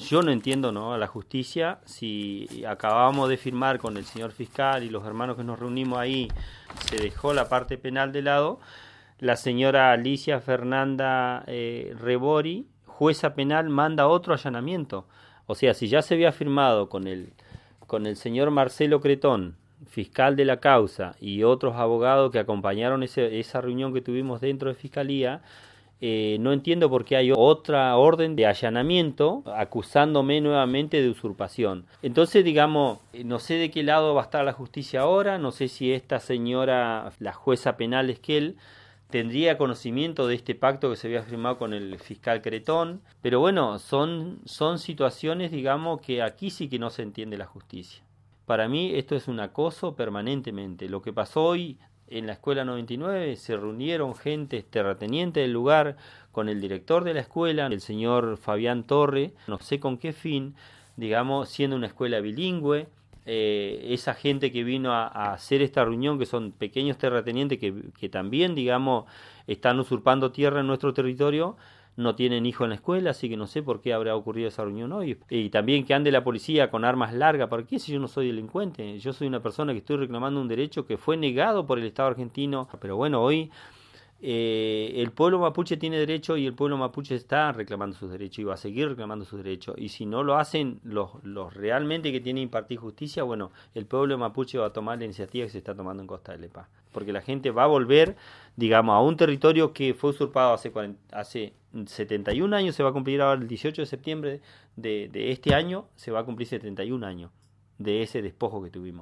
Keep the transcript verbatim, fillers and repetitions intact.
yo no entiendo, ¿no?, a la justicia, si acabamos de firmar con el señor fiscal y los hermanos que nos reunimos ahí, se dejó la parte penal de lado, la señora Alicia Fernanda eh, Rebori, jueza penal, manda otro allanamiento. O sea, si ya se había firmado con el, con el señor Marcelo Cretón, fiscal de la causa, y otros abogados que acompañaron ese, esa reunión que tuvimos dentro de Fiscalía, Eh, no entiendo por qué hay otra orden de allanamiento acusándome nuevamente de usurpación. Entonces, digamos, no sé de qué lado va a estar la justicia ahora, no sé si esta señora, la jueza penal Esquel, tendría conocimiento de este pacto que se había firmado con el fiscal Cretón, pero bueno, son, son situaciones, digamos, que aquí sí que no se entiende la justicia. Para mí esto es un acoso permanentemente. Lo que pasó hoy en la escuela noventa y nueve, se reunieron gente terrateniente del lugar con el director de la escuela, el señor Fabián Torre, no sé con qué fin, digamos, siendo una escuela bilingüe, eh, esa gente que vino a, a hacer esta reunión, que son pequeños terratenientes que, que también, digamos, están usurpando tierra en nuestro territorio, no tienen hijo en la escuela, así que no sé por qué habrá ocurrido esa reunión hoy. Y también que ande la policía con armas largas, ¿por qué si yo no soy delincuente? Yo soy una persona que estoy reclamando un derecho que fue negado por el Estado argentino, pero bueno, hoy eh, el pueblo mapuche tiene derecho y el pueblo mapuche está reclamando sus derechos y va a seguir reclamando sus derechos. Y si no lo hacen los, los realmente que tienen que impartir justicia, bueno, el pueblo mapuche va a tomar la iniciativa que se está tomando en Costa del Lepá. Porque la gente va a volver, digamos, a un territorio que fue usurpado hace, cuarenta, hace setenta y un años, se va a cumplir ahora el dieciocho de septiembre de, de este año, se va a cumplir setenta y un años de ese despojo que tuvimos.